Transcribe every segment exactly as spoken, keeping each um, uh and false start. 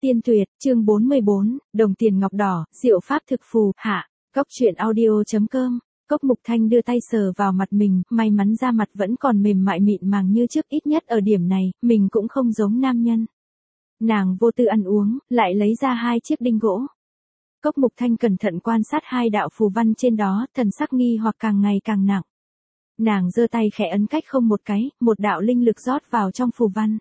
Tiên tuyệt, chương bốn mươi bốn, đồng tiền ngọc đỏ, diệu pháp thực phù, hạ, Cốc truyện audio.com. Cốc Mục Thanh đưa tay sờ vào mặt mình, may mắn da mặt vẫn còn mềm mại mịn màng như trước, ít nhất ở điểm này, mình cũng không giống nam nhân. Nàng vô tư ăn uống, lại lấy ra hai chiếc đinh gỗ. Cốc Mục Thanh cẩn thận quan sát hai đạo phù văn trên đó, thần sắc nghi hoặc càng ngày càng nặng. Nàng giơ tay khẽ ấn cách không một cái, một đạo linh lực rót vào trong phù văn.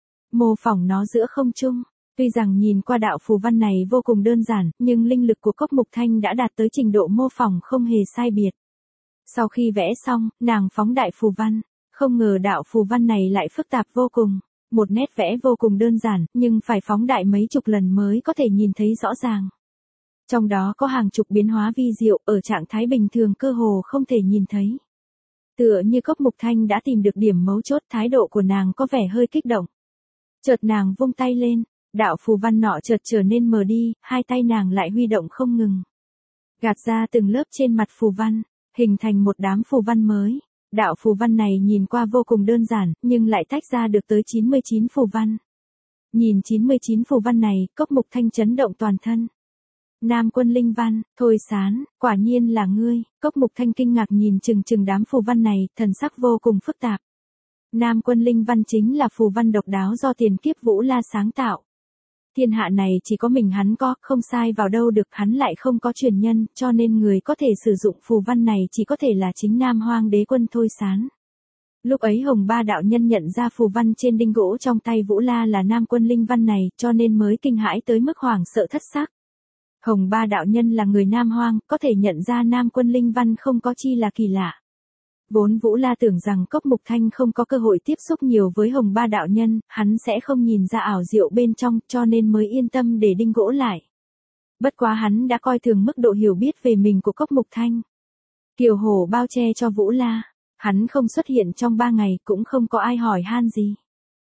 Mô phỏng nó giữa không trung. Tuy rằng nhìn qua đạo phù văn này vô cùng đơn giản, nhưng linh lực của Cốc Mục Thanh đã đạt tới trình độ mô phỏng không hề sai biệt. Sau khi vẽ xong, nàng phóng đại phù văn, không ngờ đạo phù văn này lại phức tạp vô cùng. Một nét vẽ vô cùng đơn giản, nhưng phải phóng đại mấy chục lần mới có thể nhìn thấy rõ ràng. Trong đó có hàng chục biến hóa vi diệu, ở trạng thái bình thường cơ hồ không thể nhìn thấy. Tựa như Cốc Mục Thanh đã tìm được điểm mấu chốt, thái độ của nàng có vẻ hơi kích động. Chợt nàng vung tay lên. Đạo phù văn nọ chợt trở nên mờ đi, hai tay nàng lại huy động không ngừng. Gạt ra từng lớp trên mặt phù văn, hình thành một đám phù văn mới. Đạo phù văn này nhìn qua vô cùng đơn giản, nhưng lại tách ra được tới chín mươi chín phù văn. Nhìn chín mươi chín phù văn này, Cốc Mục Thanh chấn động toàn thân. Nam Quân Linh Văn, Thôi Sán, quả nhiên là ngươi. Cốc Mục Thanh kinh ngạc nhìn chừng chừng đám phù văn này, thần sắc vô cùng phức tạp. Nam Quân Linh Văn chính là phù văn độc đáo do tiền kiếp Vũ La sáng tạo. Thiên hạ này chỉ có mình hắn có, không sai vào đâu được, hắn lại không có truyền nhân, cho nên người có thể sử dụng phù văn này chỉ có thể là chính Nam Hoang Đế Quân Thôi Sán. Lúc ấy Hồng Ba đạo nhân nhận ra phù văn trên đinh gỗ trong tay Vũ La là Nam Quân Linh Văn này, cho nên mới kinh hãi tới mức hoảng sợ thất sắc. Hồng Ba đạo nhân là người Nam Hoang, có thể nhận ra Nam Quân Linh Văn không có chi là kỳ lạ. Vốn Vũ La tưởng rằng Cốc Mục Thanh không có cơ hội tiếp xúc nhiều với Hồng Ba đạo nhân, hắn sẽ không nhìn ra ảo diệu bên trong, cho nên mới yên tâm để đinh gỗ lại. Bất quá hắn đã coi thường mức độ hiểu biết về mình của Cốc Mục Thanh. Kiều Hổ bao che cho Vũ La, hắn không xuất hiện trong ba ngày, cũng không có ai hỏi han gì.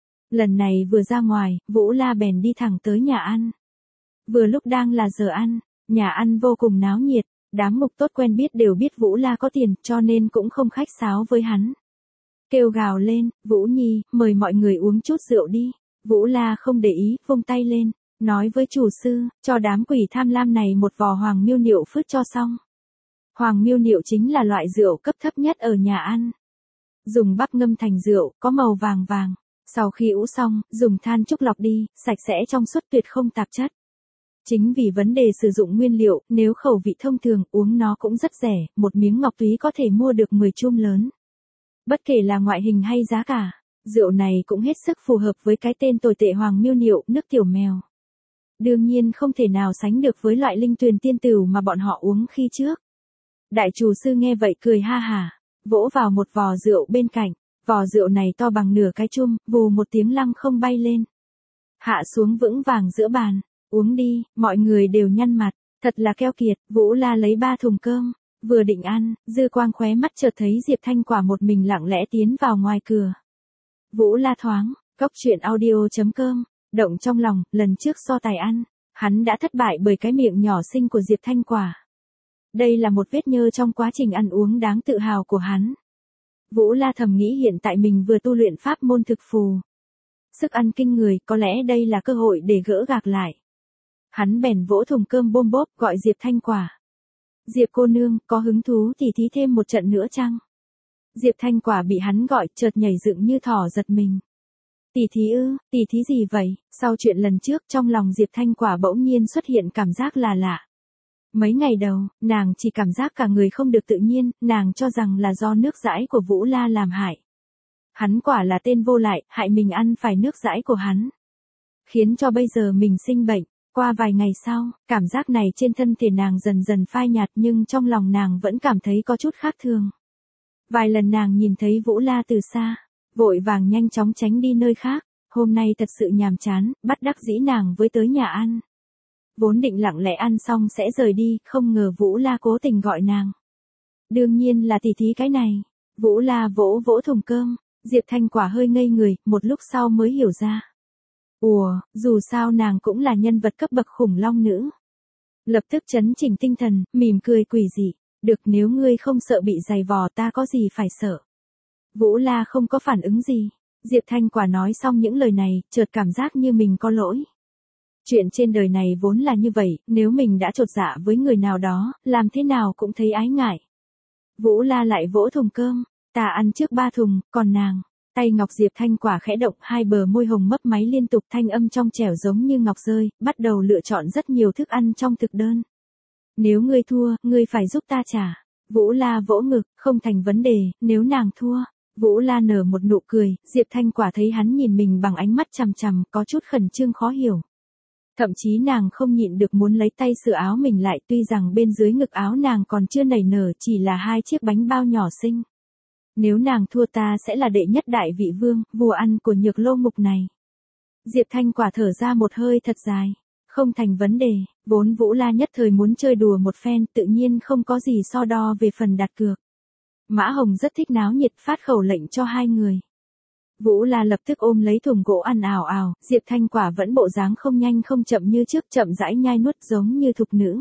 Lần này vừa ra ngoài, Vũ La bèn đi thẳng tới nhà ăn. Vừa lúc đang là giờ ăn, nhà ăn vô cùng náo nhiệt. Đám mục tốt quen biết đều biết Vũ La có tiền, cho nên cũng không khách sáo với hắn. Kêu gào lên, Vũ Nhi, mời mọi người uống chút rượu đi. Vũ La không để ý, vung tay lên, nói với chủ sư, cho đám quỷ tham lam này một vò Hoàng Miêu Niệu phứt cho xong. Hoàng Miêu Niệu chính là loại rượu cấp thấp nhất ở nhà ăn. Dùng bắp ngâm thành rượu, có màu vàng vàng. Sau khi ủ xong, dùng than trúc lọc đi, sạch sẽ trong suốt tuyệt không tạp chất. Chính vì vấn đề sử dụng nguyên liệu, nếu khẩu vị thông thường, uống nó cũng rất rẻ, một miếng ngọc túy có thể mua được mười chum lớn. Bất kể là ngoại hình hay giá cả, rượu này cũng hết sức phù hợp với cái tên tồi tệ Hoàng Miêu Niệu, nước tiểu mèo. Đương nhiên không thể nào sánh được với loại linh tuyền tiên tửu mà bọn họ uống khi trước. Đại chủ sư nghe vậy cười ha hả, vỗ vào một vò rượu bên cạnh, vò rượu này to bằng nửa cái chum, vù một tiếng lăng không bay lên. Hạ xuống vững vàng giữa bàn. Uống đi, mọi người đều nhăn mặt, thật là keo kiệt. Vũ La lấy ba thùng cơm, vừa định ăn, dư quang khóe mắt chợt thấy Diệp Thanh Quả một mình lặng lẽ tiến vào ngoài cửa. Vũ La thoáng, Cốc truyện audio.com, động trong lòng, lần trước so tài ăn, hắn đã thất bại bởi cái miệng nhỏ xinh của Diệp Thanh Quả. Đây là một vết nhơ trong quá trình ăn uống đáng tự hào của hắn. Vũ La thầm nghĩ hiện tại mình vừa tu luyện pháp môn thực phù. Sức ăn kinh người, có lẽ đây là cơ hội để gỡ gạc lại. Hắn bèn vỗ thùng cơm bôm bốp gọi Diệp Thanh Quả. Diệp cô nương, có hứng thú tỉ thí thêm một trận nữa chăng? Diệp Thanh Quả bị hắn gọi, chợt nhảy dựng như thỏ giật mình. Tỉ thí ư, tỉ thí gì vậy? Sau chuyện lần trước, trong lòng Diệp Thanh Quả bỗng nhiên xuất hiện cảm giác là lạ. Mấy ngày đầu, nàng chỉ cảm giác cả người không được tự nhiên, nàng cho rằng là do nước dãi của Vũ La làm hại. Hắn quả là tên vô lại, hại mình ăn phải nước dãi của hắn. Khiến cho bây giờ mình sinh bệnh. Qua vài ngày sau, cảm giác này trên thân thể nàng dần dần phai nhạt, nhưng trong lòng nàng vẫn cảm thấy có chút khác thường. Vài lần nàng nhìn thấy Vũ La từ xa, vội vàng nhanh chóng tránh đi nơi khác. Hôm nay thật sự nhàm chán, bắt đắc dĩ nàng với tới nhà ăn. Vốn định lặng lẽ ăn xong sẽ rời đi, không ngờ Vũ La cố tình gọi nàng. Đương nhiên là tỉ thí cái này. Vũ La vỗ vỗ thùng cơm, Diệp Thanh Quả hơi ngây người, một lúc sau mới hiểu ra. Ủa, dù sao nàng cũng là nhân vật cấp bậc khủng long nữ. Lập tức chấn chỉnh tinh thần, mỉm cười quỷ dị. Được, nếu ngươi không sợ bị giày vò ta có gì phải sợ. Vũ La không có phản ứng gì. Diệp Thanh Quả nói xong những lời này, chợt cảm giác như mình có lỗi. Chuyện trên đời này vốn là như vậy, nếu mình đã chột dạ với người nào đó, làm thế nào cũng thấy ái ngại. Vũ La lại vỗ thùng cơm, ta ăn trước ba thùng, còn nàng. Tay ngọc Diệp Thanh Quả khẽ động, hai bờ môi hồng mấp máy liên tục, thanh âm trong trẻo giống như ngọc rơi, bắt đầu lựa chọn rất nhiều thức ăn trong thực đơn. Nếu ngươi thua, ngươi phải giúp ta trả. Vũ La vỗ ngực, không thành vấn đề, nếu nàng thua. Vũ La nở một nụ cười, Diệp Thanh Quả thấy hắn nhìn mình bằng ánh mắt chằm chằm, có chút khẩn trương khó hiểu. Thậm chí nàng không nhịn được muốn lấy tay sửa áo mình lại, tuy rằng bên dưới ngực áo nàng còn chưa nảy nở, chỉ là hai chiếc bánh bao nhỏ xinh. Nếu nàng thua ta sẽ là đệ nhất đại vị vương, vua ăn của Nhược Lô Mục này. Diệp Thanh Quả thở ra một hơi thật dài. Không thành vấn đề, vốn Vũ La nhất thời muốn chơi đùa một phen, tự nhiên không có gì so đo về phần đặt cược. Mã Hồng rất thích náo nhiệt, phát khẩu lệnh cho hai người. Vũ La lập tức ôm lấy thùng gỗ ăn ào ào, Diệp Thanh Quả vẫn bộ dáng không nhanh không chậm như trước, chậm rãi nhai nuốt giống như thục nữ.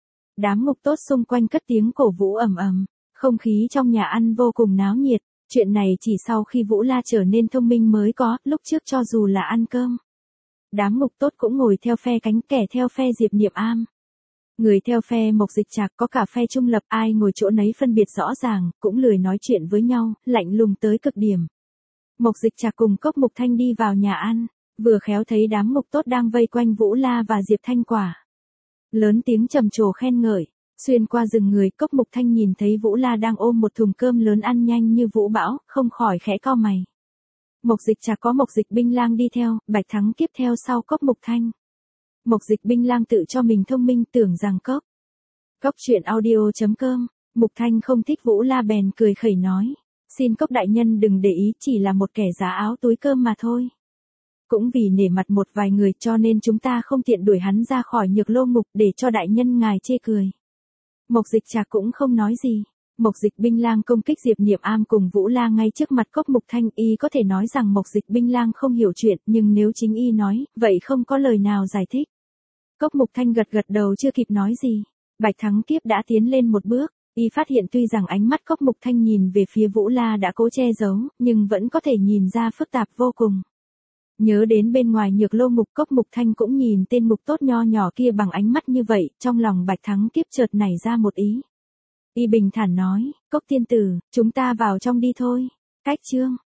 Đám ngục tốt xung quanh cất tiếng cổ vũ ầm ầm, không khí trong nhà ăn vô cùng náo nhiệt. Chuyện này chỉ sau khi Vũ La trở nên thông minh mới có, lúc trước cho dù là ăn cơm. Đám ngục tốt cũng ngồi theo phe cánh, kẻ theo phe Diệp Niệm Am. Người theo phe Mộc Dịch Trạc, có cả phe trung lập, ai ngồi chỗ nấy phân biệt rõ ràng, cũng lười nói chuyện với nhau, lạnh lùng tới cực điểm. Mộc Dịch Trạc cùng Cốc Mục Thanh đi vào nhà ăn, vừa khéo thấy đám ngục tốt đang vây quanh Vũ La và Diệp Thanh Quả. Lớn tiếng trầm trồ khen ngợi, xuyên qua rừng người, Cốc Mục Thanh nhìn thấy Vũ La đang ôm một thùng cơm lớn ăn nhanh như vũ bão, không khỏi khẽ cau mày. Mộc Dịch Trạc có Mộc Dịch Binh Lang đi theo, Bạch Thắng tiếp theo sau Cốc Mục Thanh. Mộc Dịch Binh Lang tự cho mình thông minh, tưởng rằng Cốc. Cốc truyện audio chấm com, Mục Thanh không thích Vũ La bèn cười khẩy nói. Xin Cốc đại nhân đừng để ý, chỉ là một kẻ giá áo túi cơm mà thôi. Cũng vì nể mặt một vài người cho nên chúng ta không tiện đuổi hắn ra khỏi Nhược Lô Ngục để cho đại nhân ngài chê cười. Mộc Dịch Trạc cũng không nói gì. Mộc Dịch Binh Lang công kích Diệp Niệm Am cùng Vũ La ngay trước mặt Cốc Mục Thanh, y có thể nói rằng Mộc Dịch Binh Lang không hiểu chuyện, nhưng nếu chính y nói, vậy không có lời nào giải thích. Cốc Mục Thanh gật gật đầu chưa kịp nói gì. Bạch Thắng Kiếp đã tiến lên một bước, y phát hiện tuy rằng ánh mắt Cốc Mục Thanh nhìn về phía Vũ La đã cố che giấu, nhưng vẫn có thể nhìn ra phức tạp vô cùng. Nhớ đến bên ngoài Nhược Lô Ngục, Cốc Mục Thanh cũng nhìn tên ngục tốt nho nhỏ kia bằng ánh mắt như vậy, trong lòng Bạch Thắng Kiếp chợt nảy ra một ý. Y bình thản nói, Cốc tiên tử, chúng ta vào trong đi thôi. Cách chương.